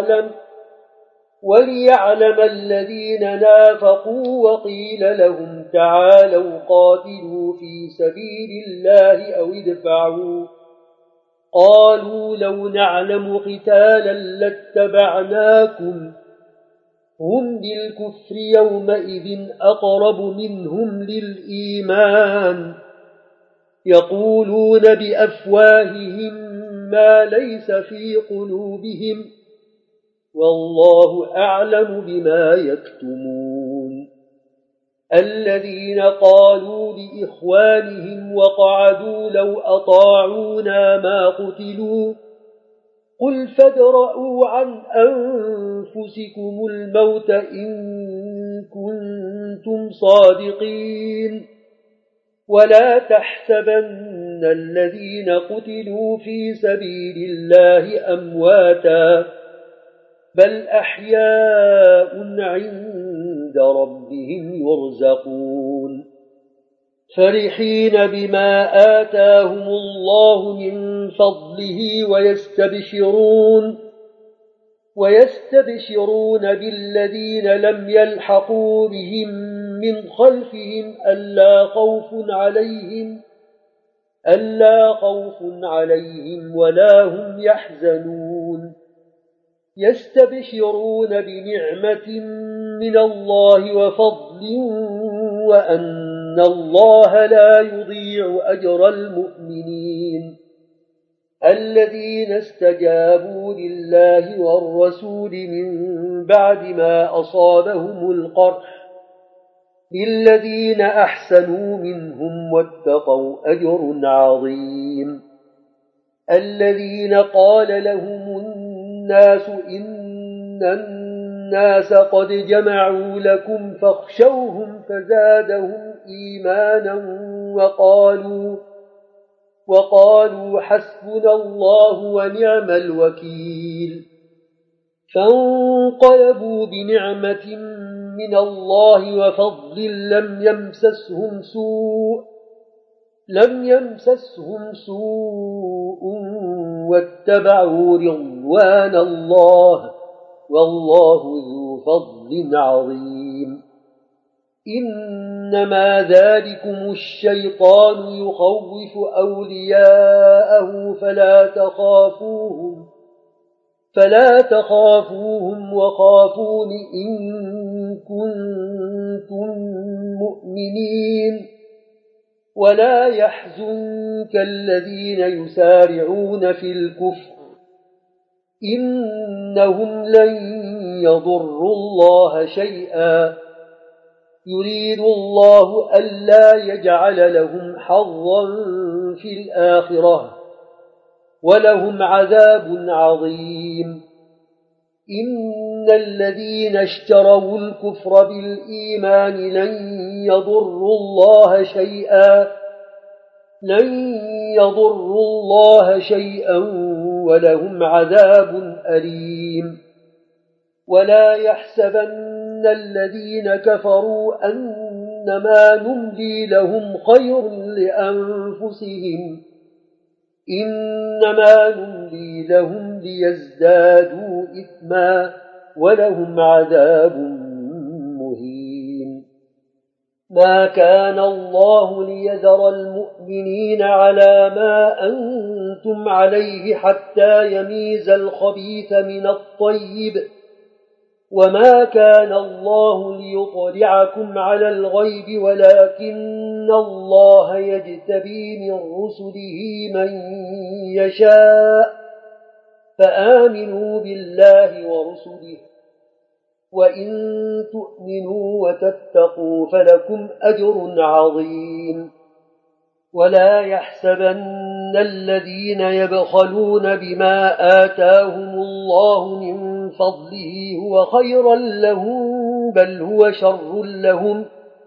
وليعلم الذين نافقوا وقيل لهم تعالوا قاتلوا في سبيل الله أو ادفعوا قالوا لو نعلم قتالا لاتبعناكم هم بالكفر يومئذ أقرب منهم للإيمان يقولون بأفواههم ما ليس في قلوبهم والله أعلم بما يكتمون الذين قالوا لإخوانهم وقعدوا لو أطاعونا ما قتلوا قل فادرءوا عن أنفسكم الموت إن كنتم صادقين ولا تحسبن الذين قتلوا في سبيل الله أمواتا بل أحياء عند ربهم يرزقون فرحين بما آتاهم الله من فضله ويستبشرون بالذين لم يلحقوا بهم من خلفهم ألا خوف عليهم ولا هم يحزنون يستبشرون بنعمة من الله وفضل وأن الله لا يضيع أجر المؤمنين الذين استجابوا لله والرسول من بعد ما أصابهم القرح للذين أحسنوا منهم واتقوا أجر عظيم الذين قال لهم الناس إن الناس قد جمعوا لكم فاخشوهم فزادهم إيمانا وقالوا حسبنا الله ونعم الوكيل فانقلبوا بنعمة من الله وفضل لم يمسسهم سوء واتبعوا رضوان الله والله ذو فضل عظيم إنما ذلكم الشيطان يخوف أولياءه فلا تخافوهم وخافون إن كنتم مؤمنين ولا يحزنك الذين يسارعون في الكفر إنهم لن يضروا الله شيئا يريد الله ألا يجعل لهم حظا في الآخرة ولهم عذاب عظيم إن الذين اشتروا الكفر بالإيمان لن يضروا الله شيئا ولهم عذاب أليم ولا يحسبن الذين كفروا أنما نملي لهم خير لأنفسهم إنما نملي لهم ليزدادوا إثما ولهم عذاب مهين ما كان الله ليذر المؤمنين على ما أنتم عليه حتى يميز الخبيث من الطيب وما كان الله ليطلعكم على الغيب ولكن الله يجتبي من رسله من يشاء فآمنوا بالله ورسله وإن تؤمنوا وتتقوا فلكم أجر عظيم ولا يحسبن الذين يبخلون بما آتاهم الله من فضله هو خيرا لهم بل هو شر لهم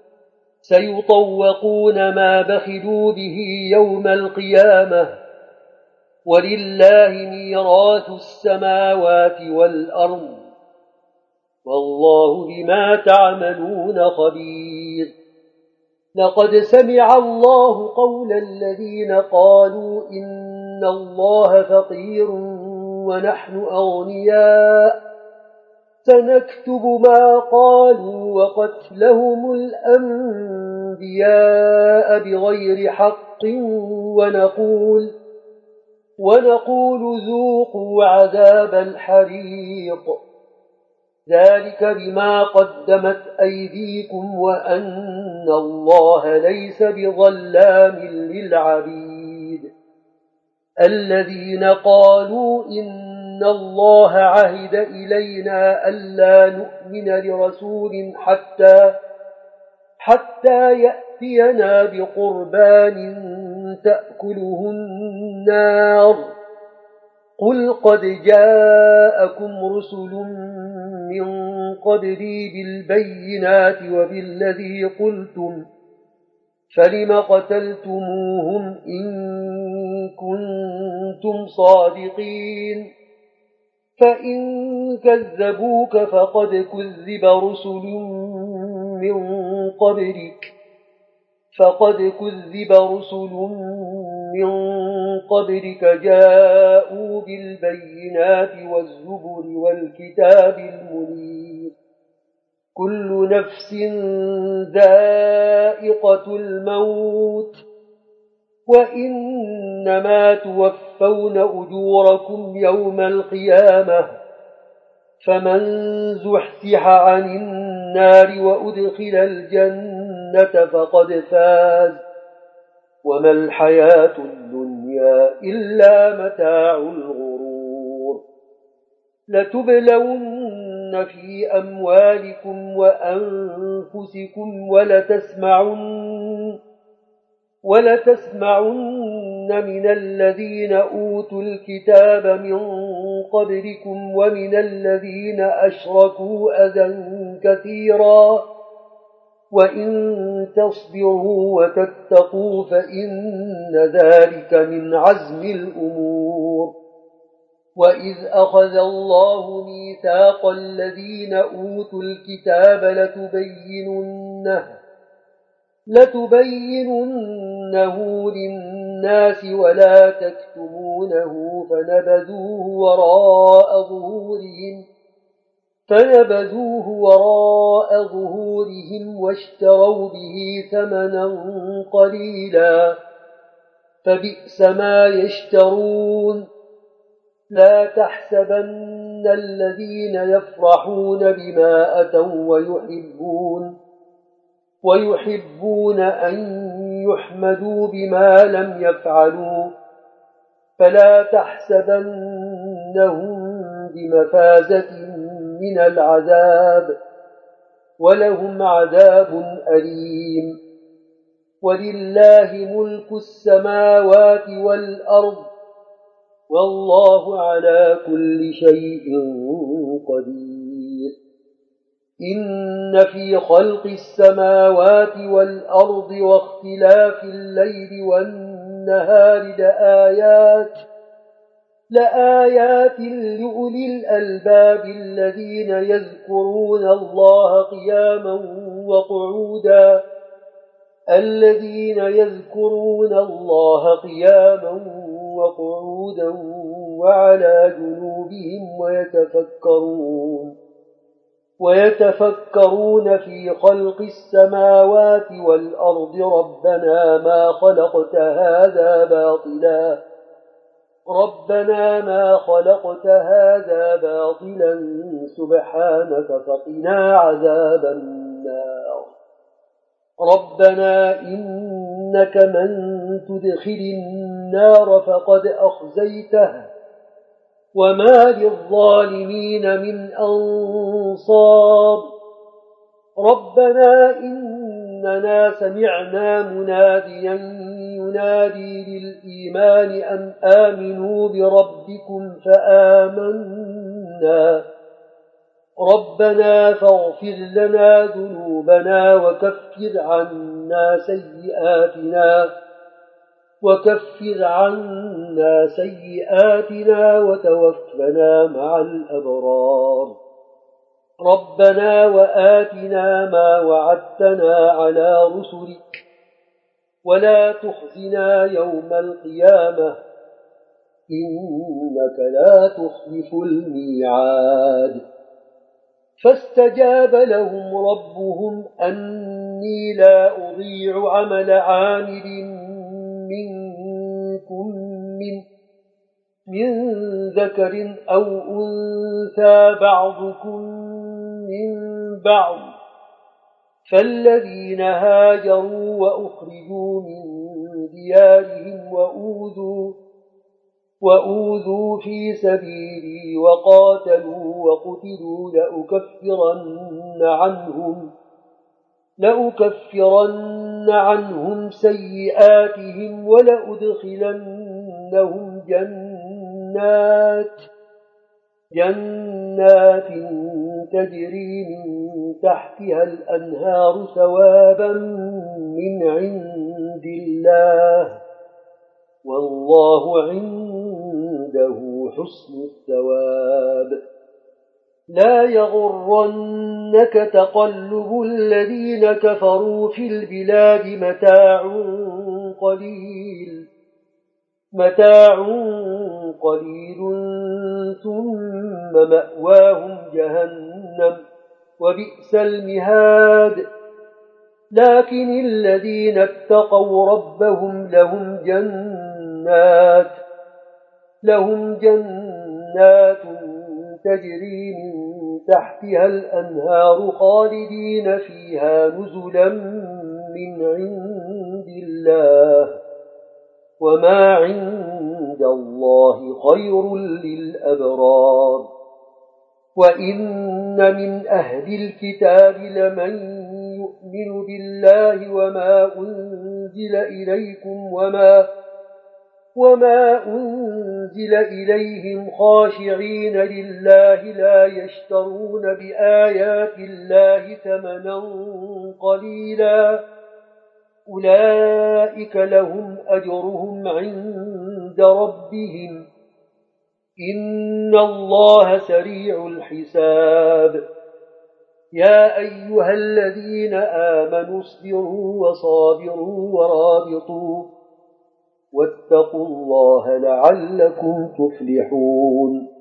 سيطوقون ما بخلوا به يوم القيامة ولله ميراث السماوات والأرض والله بما تعملون خبير لقد سمع الله قول الذين قالوا إن الله فقير ونحن أغنياء سنكتب ما قالوا وقتلهم الأنبياء بغير حق ونقول ذوقوا عذاب الحريق ذلك بما قدمت أيديكم وأن الله ليس بظلام للعبيد الذين قالوا إن الله عهد إلينا ألا نؤمن لرسول حتى يأتينا بقربان تأكله النار قل قد جاءكم رسل من قبلي بالبينات وبالذي قلتم فلم قتلتموهم إن كنتم صادقين فإن كذبوك فقد كذب رسل من قبلك جاءوا بالبينات والزبر والكتاب المنير كل نفس ذائقة الموت وإنما توفون أجوركم يوم القيامة فمن زحزح عن النار وأدخل الجنة فقد فاز وما الحياة الدنيا إلا متاع الغرور لتبلون في أموالكم وأنفسكم ولتسمعن من الذين أوتوا الكتاب من قبلكم ومن الذين أشركوا أذى كثيرا وإن تصبروا وتتقوا فإن ذلك من عزم الأمور وإذ أخذ الله ميثاق الذين أوتوا الكتاب لتبيننه للناس ولا تكتمونه فنبذوه وراء ظهورهم واشتروا به ثمنا قليلا فبئس ما يشترون لا تحسبن الذين يفرحون بما أتوا ويحبون أن يحمدوا بما لم يفعلوا فلا تحسبنهم بمفازة من العذاب ولهم عذاب أليم ولله ملك السماوات والأرض والله على كل شيء قدير إن في خلق السماوات والأرض واختلاف الليل والنهار لآيات لأولي الألباب الذين يذكرون الله قياما وقعودا وعلى جنوبهم ويتفكرون في خلق السماوات والأرض ربنا ما خلقت هذا باطلا سبحانك فقنا عذاب النار ربنا إنك من تدخل النار فقد أخزيته وما للظالمين من أنصار ربنا إننا سمعنا مناديا ينادي للإيمان أن آمنوا بربكم فآمنا ربنا فاغفر لنا ذنوبنا وكفر عنا سيئاتنا وتوفنا مع الأبرار ربنا وآتنا ما وعدتنا على رسلك ولا تخزنا يوم القيامة إنك لا تخلف الميعاد فاستجاب لهم ربهم أني لا أضيع عمل عامل منكم من ذكر أو أنثى بعضكم من بعض، فالذين هاجروا وأخرجوا من ديارهم وأوذوا في سبيلي وقاتلوا وقتلوا لأكفرن عنهم سيئاتهم ولأدخلنهم جنات تجري من تحتها الأنهار ثوابا من عند الله، والله عنده حسن الثواب. لا يغرنك تقلب الذين كفروا في البلاد، متاع قليل ثم مأواهم جهنم وبئس المهاد. لكن الذين اتقوا ربهم لهم جنات تجري من تحتها الأنهار خالدين فيها نزلا من عند الله، وما عند الله خير للأبرار. وإن من أهل الكتاب لمن يؤمن بالله وما أنزل إليكم وما أنزل إليهم خاشعين لله لا يشترون بآيات الله ثمنا قليلا، أولئك لهم أجرهم عند ربهم، إن الله سريع الحساب. يا أيها الذين آمنوا اصبروا وصابروا ورابطوا واتقوا الله لعلكم تفلحون.